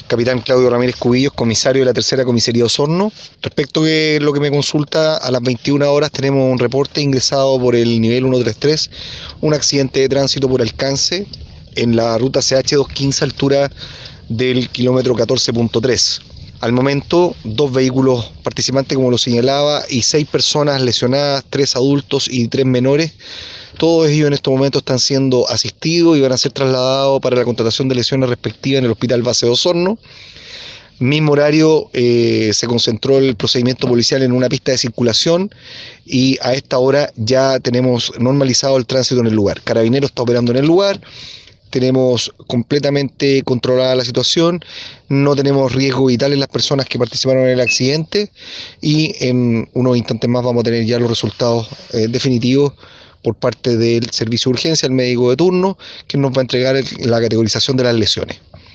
Capitán Claudio Ramírez Cubillos, comisario de la Tercera Comisaría Osorno. Respecto a lo que me consulta, a las 21 horas tenemos un reporte ingresado por el nivel 133, un accidente de tránsito por alcance en la ruta CH215, altura del kilómetro 14.3. Al momento, 2 vehículos participantes, como lo señalaba, y 6 personas lesionadas, 3 adultos y 3 menores. Todos ellos en estos momentos están siendo asistidos y van a ser trasladados para la contratación de lesiones respectivas en el Hospital Base de Osorno. Mismo horario se concentró el procedimiento policial en una pista de circulación y a esta hora ya tenemos normalizado el tránsito en el lugar. Carabineros está operando en el lugar, tenemos completamente controlada la situación, no tenemos riesgo vital en las personas que participaron en el accidente y en unos instantes más vamos a tener ya los resultados definitivos por parte del servicio de urgencia, el médico de turno, que nos va a entregar la categorización de las lesiones.